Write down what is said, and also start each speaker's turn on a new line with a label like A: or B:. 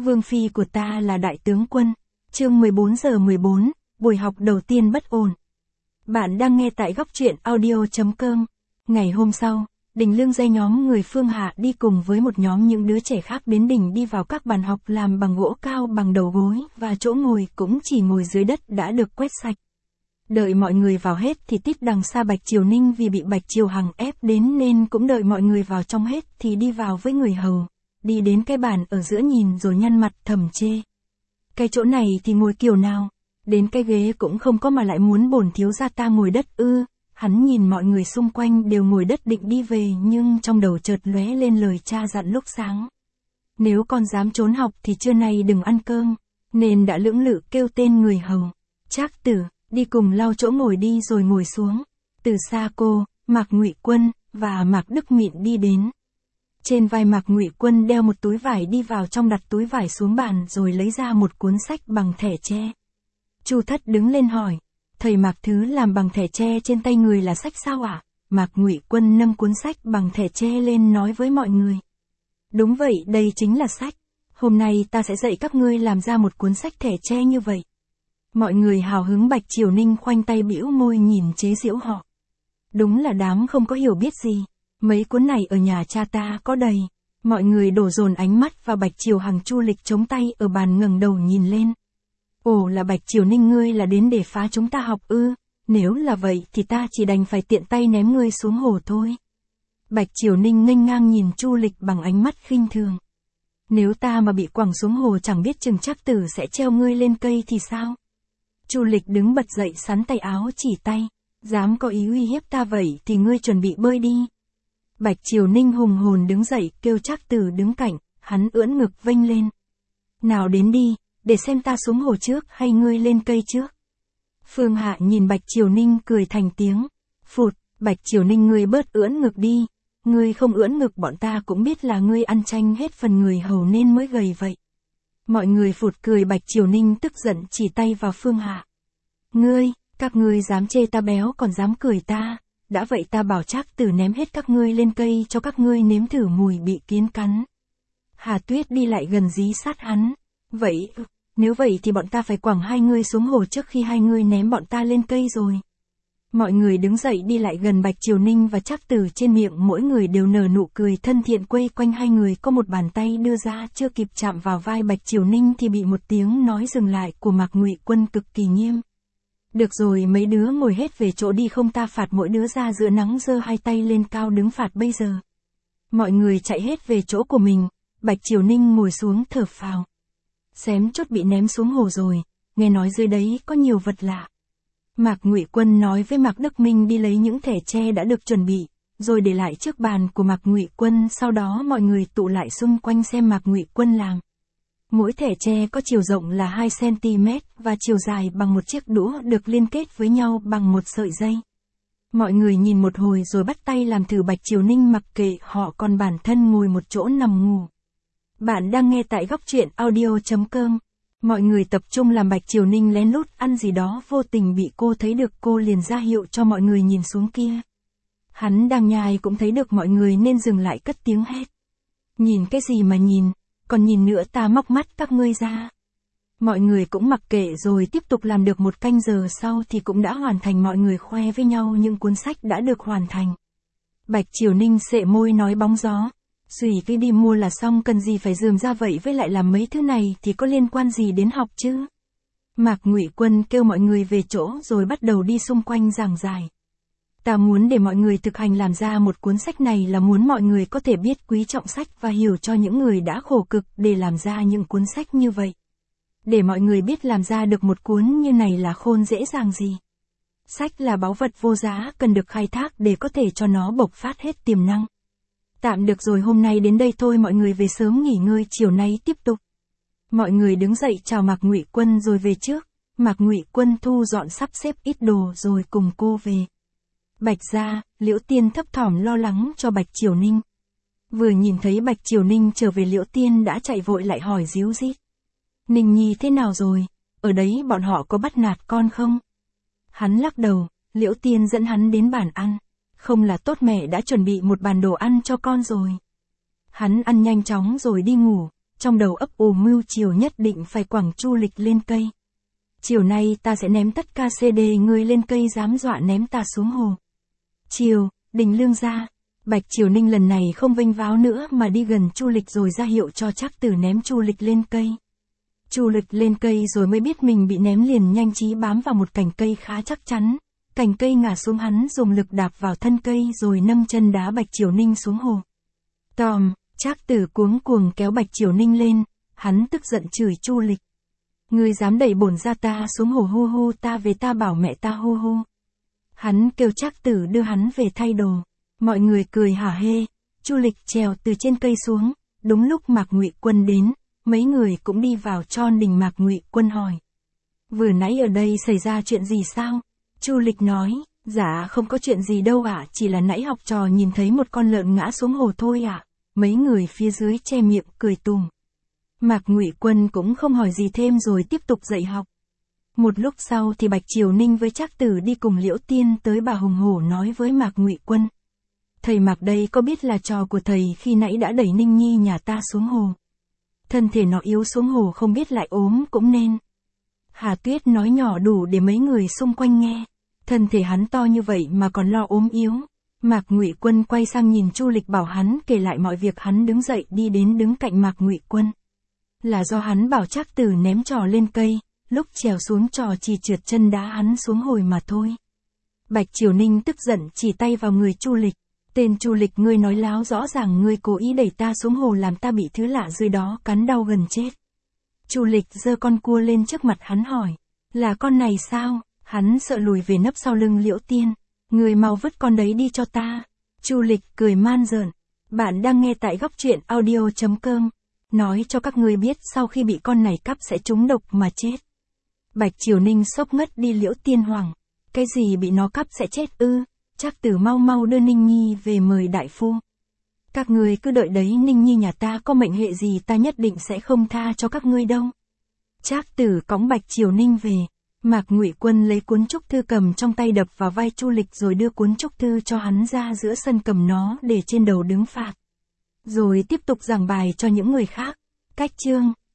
A: Vương phi của ta là đại tướng quân. Chương 14:14, buổi học đầu tiên bất ổn. Bạn đang nghe tại góc truyện audio.com. Ngày hôm sau, Đình Lương dây nhóm người Phương Hạ đi cùng với một nhóm những đứa trẻ khác đến đình đi vào các bàn học làm bằng gỗ cao bằng đầu gối và chỗ ngồi cũng chỉ ngồi dưới đất đã được quét sạch. Đợi mọi người vào hết thì tít đằng xa Bạch Triều Ninh vì bị Bạch Triều Hằng ép đến nên cũng đợi mọi người vào trong hết thì đi vào với người hầu. Đi đến cái bàn ở giữa nhìn rồi nhăn mặt thầm chê. Cái chỗ này thì ngồi kiểu nào? Đến cái ghế cũng không có mà lại muốn bổn thiếu gia ta ngồi đất ư? Hắn nhìn mọi người xung quanh đều ngồi đất định đi về nhưng trong đầu chợt lóe lên lời cha dặn lúc sáng. Nếu con dám trốn học thì trưa nay đừng ăn cơm, nên đã lưỡng lự kêu tên người hầu. Trác Tử, đi cùng lau chỗ ngồi đi rồi ngồi xuống. Từ xa cô, Mạc Ngụy Quân và Mạc Đức Mịn đi đến. Trên vai Mạc Ngụy Quân đeo một túi vải đi vào trong đặt túi vải xuống bàn rồi lấy ra một cuốn sách bằng thẻ tre. Chu Thất đứng lên hỏi, thầy Mạc thứ làm bằng thẻ tre trên tay người là sách sao ạ? Mạc Ngụy Quân nâng cuốn sách bằng thẻ tre lên nói với mọi người. Đúng vậy, đây chính là sách. Hôm nay ta sẽ dạy các ngươi làm ra một cuốn sách thẻ tre như vậy. Mọi người hào hứng. Bạch Triều Ninh khoanh tay bĩu môi nhìn chế giễu họ. Đúng là đám không có hiểu biết gì. Mấy cuốn này ở nhà cha ta có đầy. Mọi người đổ dồn ánh mắt vào Bạch Triều Hằng. Chu Lịch chống tay ở bàn ngẩng đầu nhìn lên. Ồ, là Bạch Triều Ninh ngươi là đến để phá chúng ta học ư? Nếu là vậy thì ta chỉ đành phải tiện tay ném ngươi xuống hồ thôi. Bạch Triều Ninh nghênh ngang nhìn Chu Lịch bằng ánh mắt khinh thường. Nếu ta mà bị quẳng xuống hồ chẳng biết chừng Trác Tử sẽ treo ngươi lên cây thì sao? Chu Lịch đứng bật dậy sắn tay áo chỉ tay. Dám có ý uy hiếp ta vậy thì ngươi chuẩn bị bơi đi. Bạch Triều Ninh hùng hồn đứng dậy kêu Trác Tử đứng cạnh, hắn ưỡn ngực vênh lên. Nào đến đi, để xem ta xuống hồ trước hay ngươi lên cây trước. Phương Hạ nhìn Bạch Triều Ninh cười thành tiếng. Phụt, Bạch Triều Ninh ngươi bớt ưỡn ngực đi. Ngươi không ưỡn ngực bọn ta cũng biết là ngươi ăn tranh hết phần người hầu nên mới gầy vậy. Mọi người phụt cười. Bạch Triều Ninh tức giận chỉ tay vào Phương Hạ. Các ngươi dám chê ta béo còn dám cười ta. Đã vậy ta bảo Trác Tử ném hết các ngươi lên cây cho các ngươi nếm thử mùi bị kiến cắn. Hà Tuyết đi lại gần dí sát hắn. Nếu vậy thì bọn ta phải quẳng hai ngươi xuống hồ trước khi hai ngươi ném bọn ta lên cây rồi. Mọi người đứng dậy đi lại gần Bạch Triều Ninh và Trác Tử, trên miệng mỗi người đều nở nụ cười thân thiện quây quanh hai người. Có một bàn tay đưa ra chưa kịp chạm vào vai Bạch Triều Ninh thì bị một tiếng nói dừng lại của Mạc Ngụy Quân cực kỳ nghiêm. Được rồi, mấy đứa ngồi hết về chỗ đi không ta phạt mỗi đứa ra giữa nắng giơ hai tay lên cao đứng phạt bây giờ. Mọi người chạy hết về chỗ của mình. Bạch Triều Ninh ngồi xuống thở phào. Xém chốt bị ném xuống hồ rồi, nghe nói dưới đấy có nhiều vật lạ. Mạc Ngụy Quân nói với Mạc Đức Minh đi lấy những thẻ tre đã được chuẩn bị, rồi để lại trước bàn của Mạc Ngụy Quân. Sau đó mọi người tụ lại xung quanh xem Mạc Ngụy Quân làm. Mỗi thẻ tre có chiều rộng là 2 cm và chiều dài bằng một chiếc đũa được liên kết với nhau bằng một sợi dây. Mọi người nhìn một hồi rồi bắt tay làm thử. Bạch Triều Ninh mặc kệ họ còn bản thân ngồi một chỗ nằm ngủ. Bạn đang nghe tại góc truyện audio.com. Mọi người tập trung làm. Bạch Triều Ninh lén lút ăn gì đó vô tình bị cô thấy được, cô liền ra hiệu cho mọi người nhìn xuống kia. Hắn đang nhai cũng thấy được mọi người nên dừng lại cất tiếng hét. Nhìn cái gì mà nhìn, còn nhìn nữa ta móc mắt các ngươi ra. Mọi người cũng mặc kệ rồi tiếp tục làm. Được một canh giờ sau thì cũng đã hoàn thành. Mọi người khoe với nhau những cuốn sách đã được hoàn thành. Bạch Triều Ninh sệ môi nói bóng gió. Xùy cái đi mua là xong, cần gì phải rườm ra vậy, với lại làm mấy thứ này thì có liên quan gì đến học chứ? Mạc Ngụy Quân kêu mọi người về chỗ rồi bắt đầu đi xung quanh giảng giải. Ta muốn để mọi người thực hành làm ra một cuốn sách này là muốn mọi người có thể biết quý trọng sách và hiểu cho những người đã khổ cực để làm ra những cuốn sách như vậy. Để mọi người biết làm ra được một cuốn như này là khôn dễ dàng gì. Sách là báu vật vô giá, cần được khai thác để có thể cho nó bộc phát hết tiềm năng. Tạm được rồi, hôm nay đến đây thôi, mọi người về sớm nghỉ ngơi, chiều nay tiếp tục. Mọi người đứng dậy chào Mạc Ngụy Quân rồi về trước. Mạc Ngụy Quân thu dọn sắp xếp ít đồ rồi cùng cô về. Bạch gia, Liễu Tiên thấp thỏm lo lắng cho Bạch Triều Ninh. Vừa nhìn thấy Bạch Triều Ninh trở về, Liễu Tiên đã chạy vội lại hỏi ríu rít. Ninh Nhi thế nào rồi? Ở đấy bọn họ có bắt nạt con không? Hắn lắc đầu. Liễu Tiên dẫn hắn đến bàn ăn. Không là tốt, mẹ đã chuẩn bị một bàn đồ ăn cho con rồi. Hắn ăn nhanh chóng rồi đi ngủ. trong đầu ấp ủ mưu chiều nhất định phải quẳng Chu Lịch lên cây. Chiều nay ta sẽ ném tất cả CD ngươi lên cây dám dọa ném ta xuống hồ. Chiều, Đình Lương ra. Bạch Triều Ninh lần này không vênh váo nữa mà đi gần Chu Lịch rồi ra hiệu cho Trác Tử ném Chu Lịch lên cây. Chu Lịch lên cây rồi mới biết mình bị ném liền nhanh trí bám vào một cành cây khá chắc chắn. Cành cây ngả xuống, hắn dùng lực đạp vào thân cây rồi nâng chân đá Bạch Triều Ninh xuống hồ. Tòm, Trác Tử cuống cuồng kéo Bạch Triều Ninh lên, hắn tức giận chửi Chu Lịch. Ngươi dám đẩy bổn gia ta xuống hồ, hu hu, ta về ta bảo mẹ ta, hu hu. Hắn kêu Trác Tử đưa hắn về thay đồ. Mọi người cười hả hê. Chu Lịch trèo từ trên cây xuống, đúng lúc Mạc Ngụy Quân đến, mấy người cũng đi vào Tron Đình. Mạc Ngụy Quân hỏi: vừa nãy ở đây xảy ra chuyện gì sao? Chu Lịch nói: dạ không có chuyện gì đâu ạ, chỉ là nãy học trò nhìn thấy một con lợn ngã xuống hồ thôi ạ. Mấy người phía dưới che miệng cười tùm. Mạc Ngụy Quân cũng không hỏi gì thêm rồi tiếp tục dạy học. Một lúc sau thì Bạch Triều Ninh với Trác Tử đi cùng Liễu Tiên tới Bà Hùng Hổ nói với Mạc Ngụy Quân: thầy Mạc đây có biết là trò của thầy khi nãy đã đẩy Ninh Nhi nhà ta xuống hồ. Thân thể nó yếu xuống hồ không biết lại ốm cũng nên. Hà Tuyết nói nhỏ đủ để mấy người xung quanh nghe. Thân thể hắn to như vậy mà còn lo ốm yếu. Mạc Ngụy Quân quay sang nhìn Chu Lịch bảo hắn kể lại mọi việc. Hắn đứng dậy đi đến đứng cạnh Mạc Ngụy Quân. Là do hắn bảo Trác Tử ném trò lên cây, lúc trèo xuống trò chỉ trượt chân đá hắn xuống hồi mà thôi. Bạch Triều Ninh tức giận chỉ tay vào người Chu Lịch. Tên Chu Lịch, ngươi nói láo, rõ ràng ngươi cố ý đẩy ta xuống hồ làm ta bị thứ lạ dưới đó cắn đau gần chết. Chu Lịch giơ con cua lên trước mặt hắn hỏi: là con này sao? Hắn sợ lùi về nấp sau lưng Liễu Tiên. Ngươi mau vứt con đấy đi cho ta. Chu Lịch cười man rợn. Bạn đang nghe tại góc truyện audio.com. Nói cho các ngươi biết sau khi bị con này cắp sẽ trúng độc mà chết. Bạch Triều Ninh sốc ngất đi. Liễu Tiên hoảng: cái gì bị nó cắp sẽ chết ư? Trác Tử mau mau đưa Ninh Nhi về mời đại phu. Các ngươi cứ đợi đấy, Ninh Nhi nhà ta có mệnh hệ gì ta nhất định sẽ không tha cho các ngươi đâu. Trác Tử cõng Bạch Triều Ninh về. Mạc Ngụy Quân lấy cuốn trúc thư cầm trong tay đập vào vai Chu Lịch rồi đưa cuốn trúc thư cho hắn ra giữa sân cầm nó để trên đầu đứng phạt. Rồi tiếp tục giảng bài cho những người khác. Cách chương